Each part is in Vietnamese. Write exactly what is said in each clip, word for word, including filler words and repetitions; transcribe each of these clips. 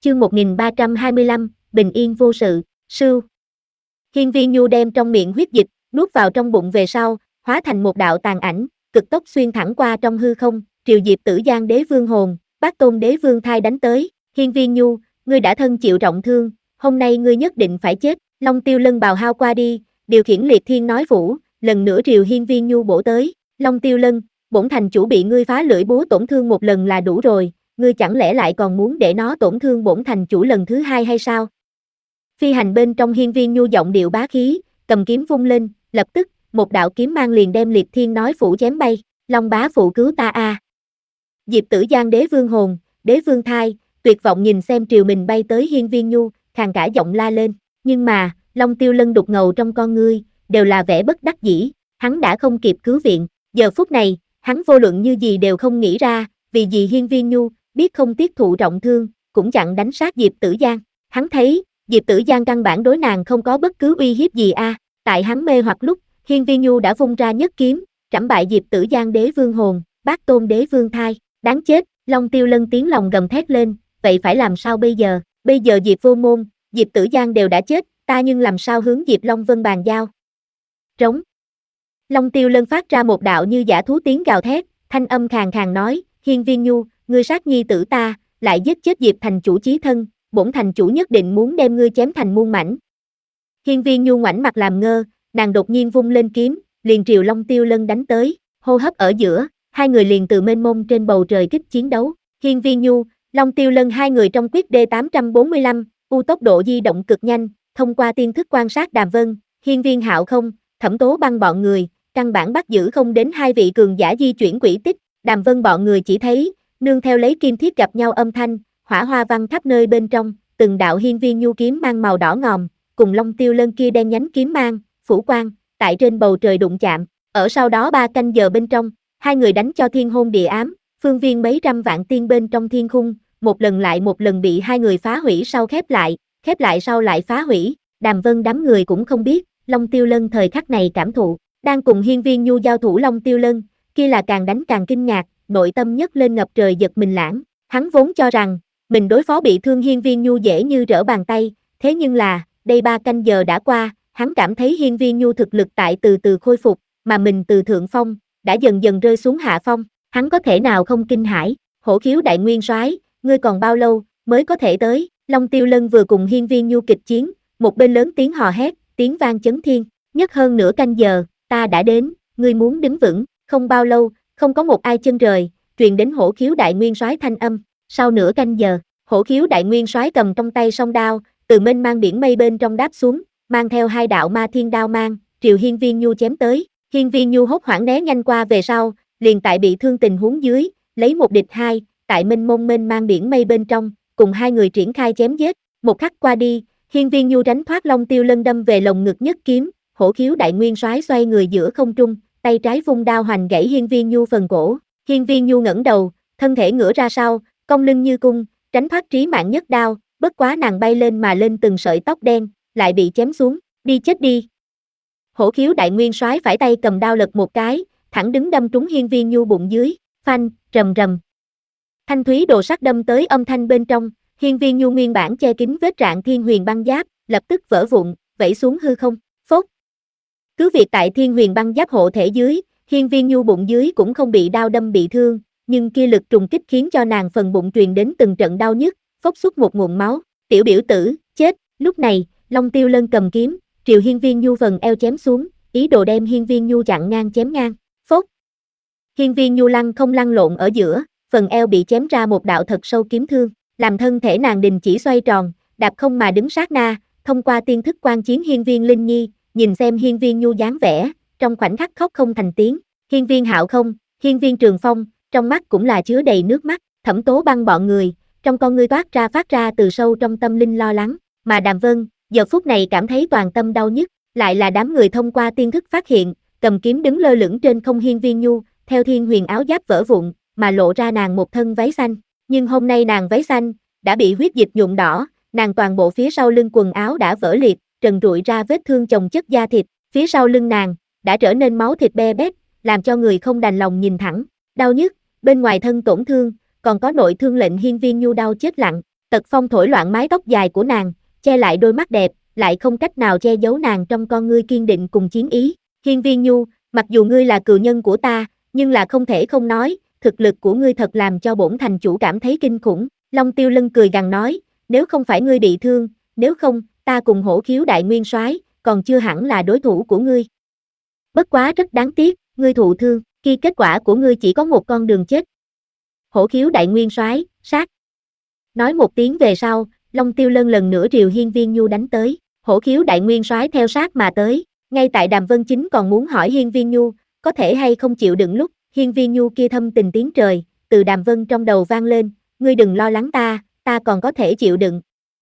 chương một nghìn ba trăm hai mươi lăm, bình yên vô sự, sưu. Hiên Viên Nhu đem trong miệng huyết dịch, nuốt vào trong bụng về sau, hóa thành một đạo tàn ảnh, cực tốc xuyên thẳng qua trong hư không, triều Diệp Tử Giang Đế Vương hồn, Bát Tôn Đế Vương thai đánh tới. Hiên Viên Nhu, ngươi đã thân chịu trọng thương, hôm nay ngươi nhất định phải chết. Long Tiêu Lân bào hao qua đi, điều khiển Liệt Thiên nói vũ, lần nữa triều Hiên Viên Nhu bổ tới. Long Tiêu Lân, bổn thành chủ bị ngươi phá lưỡi búa tổn thương một lần là đủ rồi, ngươi chẳng lẽ lại còn muốn để nó tổn thương bổn thành chủ lần thứ hai hay sao? Phi hành bên trong Hiên Viên Nhu giọng điệu bá khí, cầm kiếm vung lên, lập tức, một đạo kiếm mang liền đem Liệt Thiên nói phủ chém bay. Long bá phụ cứu ta a! À. Diệp Tử Giang Đế Vương hồn, Đế Vương thai, tuyệt vọng nhìn xem triều mình bay tới Hiên Viên Nhu, khàn cả giọng la lên, nhưng mà, Long Tiêu Lân đục ngầu trong con ngươi, đều là vẻ bất đắc dĩ, hắn đã không kịp cứu viện, giờ phút này, hắn vô luận như gì đều không nghĩ ra, vì gì Hiên Viên Nhu biết không tiếc thụ trọng thương, cũng chặn đánh sát Diệp Tử Giang. Hắn thấy, Diệp Tử Giang căn bản đối nàng không có bất cứ uy hiếp gì a. À. Tại hắn mê hoặc lúc, Hiên Viên Nhu đã vung ra nhất kiếm, trảm bại Diệp Tử Giang Đế Vương hồn, Bát Tôn Đế Vương thai. Đáng chết, Long Tiêu Lân tiếng lòng gầm thét lên, vậy phải làm sao bây giờ? Bây giờ Diệp Vô Môn, Diệp Tử Giang đều đã chết, ta nhưng làm sao hướng Diệp Long Vân bàn giao? Trống. Long Tiêu Lân phát ra một đạo như dã thú tiếng gào thét, thanh âm khàn khàn nói, Hiên Viên Nhu, ngươi sát nhi tử ta, lại giết chết Diệp thành chủ chí thân, bổn thành chủ nhất định muốn đem ngươi chém thành muôn mảnh. Hiên Viên Nhu ngoảnh mặt làm ngơ, nàng đột nhiên vung lên kiếm, liền triều Long Tiêu Lân đánh tới, hô hấp ở giữa, hai người liền từ mênh mông trên bầu trời kích chiến đấu. Hiên Viên Nhu, Long Tiêu Lân hai người trong quyết D tám trăm bốn mươi lăm, u tốc độ di động cực nhanh, thông qua tiên thức quan sát Đàm Vân, Hiên Viên Hạo không, Thẩm Tố Băng bọn người, căn bản bắt giữ không đến hai vị cường giả di chuyển quỹ tích. Đàm Vân bọn người chỉ thấy, nương theo lấy kim thiết gặp nhau âm thanh, hỏa hoa văng khắp nơi bên trong, từng đạo Hiên Viên Nhu kiếm mang màu đỏ ngòm, cùng Long Tiêu Lân kia đen nhánh kiếm mang, phủ quang, tại trên bầu trời đụng chạm. Ở sau đó ba canh giờ bên trong, hai người đánh cho thiên hôn địa ám, phương viên mấy trăm vạn tiên bên trong thiên khung, một lần lại một lần bị hai người phá hủy sau khép lại, khép lại sau lại phá hủy. Đàm Vân đám người cũng không biết, Long Tiêu Lân thời khắc này cảm thụ, đang cùng Hiên Viên Nhu giao thủ Long Tiêu Lân, kia là càng đánh càng kinh ngạc, nội tâm nhấc lên ngập trời giật mình lãng. Hắn vốn cho rằng, mình đối phó bị thương Hiên Viên Nhu dễ như trở bàn tay, thế nhưng là, đây ba canh giờ đã qua, hắn cảm thấy Hiên Viên Nhu thực lực tại từ từ khôi phục, mà mình từ thượng phong, đã dần dần rơi xuống hạ phong, hắn có thể nào không kinh hãi. Hổ Khiếu đại nguyên soái, ngươi còn bao lâu mới có thể tới? Long Tiêu Lân vừa cùng Hiên Viên Nhu kịch chiến, một bên lớn tiếng hò hét, tiếng vang chấn thiên, nhất hơn nửa canh giờ, ta đã đến, ngươi muốn đứng vững. Không bao lâu, không có một ai chân rời, truyền đến Hổ Khiếu đại nguyên soái thanh âm. Sau nửa canh giờ, Hổ Khiếu đại nguyên soái cầm trong tay song đao, từ mênh mang biển mây bên trong đáp xuống, mang theo hai đạo ma thiên đao mang, triều Hiên Viên Nhu chém tới. Hiên Viên Nhu hốt hoảng né nhanh qua về sau, liền tại bị thương tình huống dưới, lấy một địch hai, tại mênh mông mênh mang biển mây bên trong, cùng hai người triển khai chém giết. Một khắc qua đi, Hiên Viên Nhu tránh thoát Long Tiêu Lân đâm về lồng ngực nhất kiếm, Hổ Khiếu đại nguyên soái xoay người giữa không trung, tay trái vung đao hoành gãy Hiên Viên Nhu phần cổ. Hiên Viên Nhu ngẩng đầu, thân thể ngửa ra sau, cong lưng như cung, tránh thoát trí mạng nhất đao, bất quá nàng bay lên mà lên từng sợi tóc đen, lại bị chém xuống, đi chết đi. Hổ Khiếu đại nguyên soái phải tay cầm đao lật một cái, thẳng đứng đâm trúng Hiên Viên Nhu bụng dưới, phanh, rầm rầm. Thanh thúy đồ sắt đâm tới âm thanh bên trong, Hiên Viên Nhu nguyên bản che kín vết rạn thiên huyền băng giáp, lập tức vỡ vụn, vẩy xuống hư không, phốt. Cứ việc tại thiên huyền băng giáp hộ thể dưới, Hiên Viên Nhu bụng dưới cũng không bị đao đâm bị thương, nhưng kia lực trùng kích khiến cho nàng phần bụng truyền đến từng trận đau nhức, phốc xuất một nguồn máu. Tiểu biểu tử, chết. Lúc này, Long Tiêu Lân cầm kiếm, triều Hiên Viên Nhu phần eo chém xuống, ý đồ đem Hiên Viên Nhu chặn ngang chém ngang, phốt. Hiên Viên Nhu lăn không lăn lộn ở giữa, phần eo bị chém ra một đạo thật sâu kiếm thương, làm thân thể nàng đình chỉ xoay tròn, đạp không mà đứng sát na, thông qua tiên thức quan chiến Hiên Viên Linh Nhi, nhìn xem Hiên Viên Nhu dáng vẻ, trong khoảnh khắc khóc không thành tiếng. Hiên Viên Hạo không, Hiên Viên Trường Phong, trong mắt cũng là chứa đầy nước mắt. Thẩm Tố Băng bọn người, trong con ngươi toát ra phát ra từ sâu trong tâm linh lo lắng, mà Đàm Vân, giờ phút này cảm thấy toàn tâm đau nhức, lại là đám người thông qua tiên thức phát hiện, cầm kiếm đứng lơ lửng trên không Hiên Viên Nhu, theo thiên huyền áo giáp vỡ vụn, mà lộ ra nàng một thân váy xanh, nhưng hôm nay nàng váy xanh đã bị huyết dịch nhuộm đỏ, nàng toàn bộ phía sau lưng quần áo đã vỡ liệt, trần trụi ra vết thương chồng chất da thịt, phía sau lưng nàng đã trở nên máu thịt be bét, làm cho người không đành lòng nhìn thẳng, đau nhức, bên ngoài thân tổn thương, còn có nội thương lệnh Hiên Viên Nhu đau chết lặng, Tật phong thổi loạn mái tóc dài của nàng, che lại đôi mắt đẹp, lại không cách nào che giấu nàng trong con ngươi kiên định cùng chiến ý. Hiên Viên Nhu, mặc dù ngươi là cừu nhân của ta, nhưng là không thể không nói, thực lực của ngươi thật làm cho bổn thành chủ cảm thấy kinh khủng. Long Tiêu Lân cười gằn nói, nếu không phải ngươi bị thương, nếu không, ta cùng Hổ Khiếu đại nguyên soái còn chưa hẳn là đối thủ của ngươi. Bất quá rất đáng tiếc, ngươi thụ thương, khi kết quả của ngươi chỉ có một con đường chết. Hổ Khiếu đại nguyên soái, sát. Nói một tiếng về sau, Long Tiêu Lân lần nữa rìu Hiên Viên Nhu đánh tới, Hổ Khiếu đại nguyên soái theo sát mà tới, ngay tại Đàm Vân Chính còn muốn hỏi Hiên Viên Nhu, có thể hay không chịu đựng lúc, Hiên Viên Nhu kia thâm tình tiếng trời, từ Đàm Vân trong đầu vang lên, ngươi đừng lo lắng ta, ta còn có thể chịu đựng.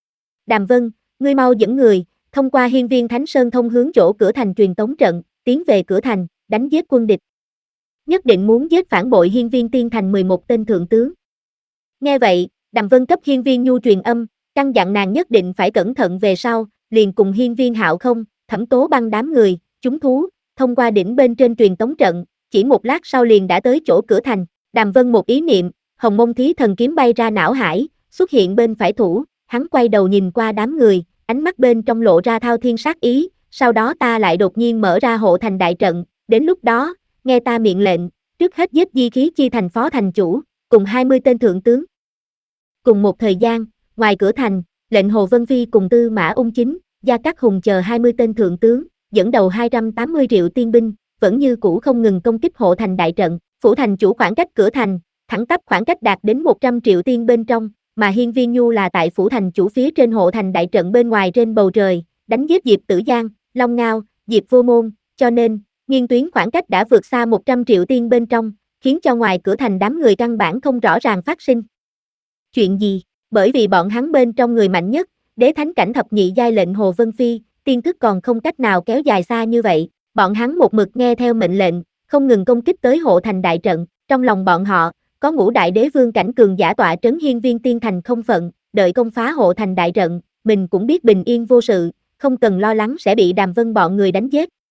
Đàm Vân, ngươi mau dẫn người, thông qua Hiên Viên Thánh Sơn thông hướng chỗ cửa thành truyền tống trận, tiến về cửa thành, đánh giết quân địch. Nhất định muốn giết phản bội Hiên Viên Tiên Thành mười một tên thượng tướng. Nghe vậy, Đàm Vân cấp Hiên Viên Nhu truyền âm, căn dặn nàng nhất định phải cẩn thận về sau, liền cùng Hiên Viên Hạo không, Thẩm Tố Băng đám người, chúng thú, thông qua đỉnh bên trên truyền tống trận, chỉ một lát sau liền đã tới chỗ cửa thành. Đàm Vân một ý niệm, Hồng Mông Thí Thần kiếm bay ra não hải, xuất hiện bên phải thủ, hắn quay đầu nhìn qua đám người, ánh mắt bên trong lộ ra thao thiên sát ý, sau đó ta lại đột nhiên mở ra hộ thành đại trận, đến lúc đó, nghe ta miệng lệnh, trước hết giết Di Khí Chi thành phó thành chủ, cùng hai mươi tên thượng tướng. Cùng một thời gian, ngoài cửa thành, lệnh Hồ Vân Phi cùng Tư Mã Ung Chính, Gia Cát Hùng chờ hai mươi tên thượng tướng, dẫn đầu hai trăm tám mươi triệu tiên binh, vẫn như cũ không ngừng công kích hộ thành đại trận, phủ thành chủ khoảng cách cửa thành, thẳng tắp khoảng cách đạt đến một trăm triệu tiên bên trong, mà Hiên Viên Nhu là tại phủ thành chủ phía trên hộ thành đại trận bên ngoài trên bầu trời, đánh giết Diệp Tử Giang, Long Ngao, Diệp Vô Môn, cho nên, nghiên tuyến khoảng cách đã vượt xa một trăm triệu tiên bên trong, khiến cho ngoài cửa thành đám người căn bản không rõ ràng phát sinh. Chuyện gì? Bởi vì bọn hắn bên trong người mạnh nhất, đế thánh cảnh thập nhị giai lệnh Hồ Vân Phi, tiên thức còn không cách nào kéo dài xa như vậy, bọn hắn một mực nghe theo mệnh lệnh, không ngừng công kích tới hộ thành đại trận, trong lòng bọn họ, có ngũ đại đế vương cảnh cường giả tọa trấn Hiên Viên Tiên Thành không phận, đợi công phá hộ thành đại trận, mình cũng biết bình yên vô sự, không cần lo lắng sẽ bị Đàm Vân bọn người đánh giết.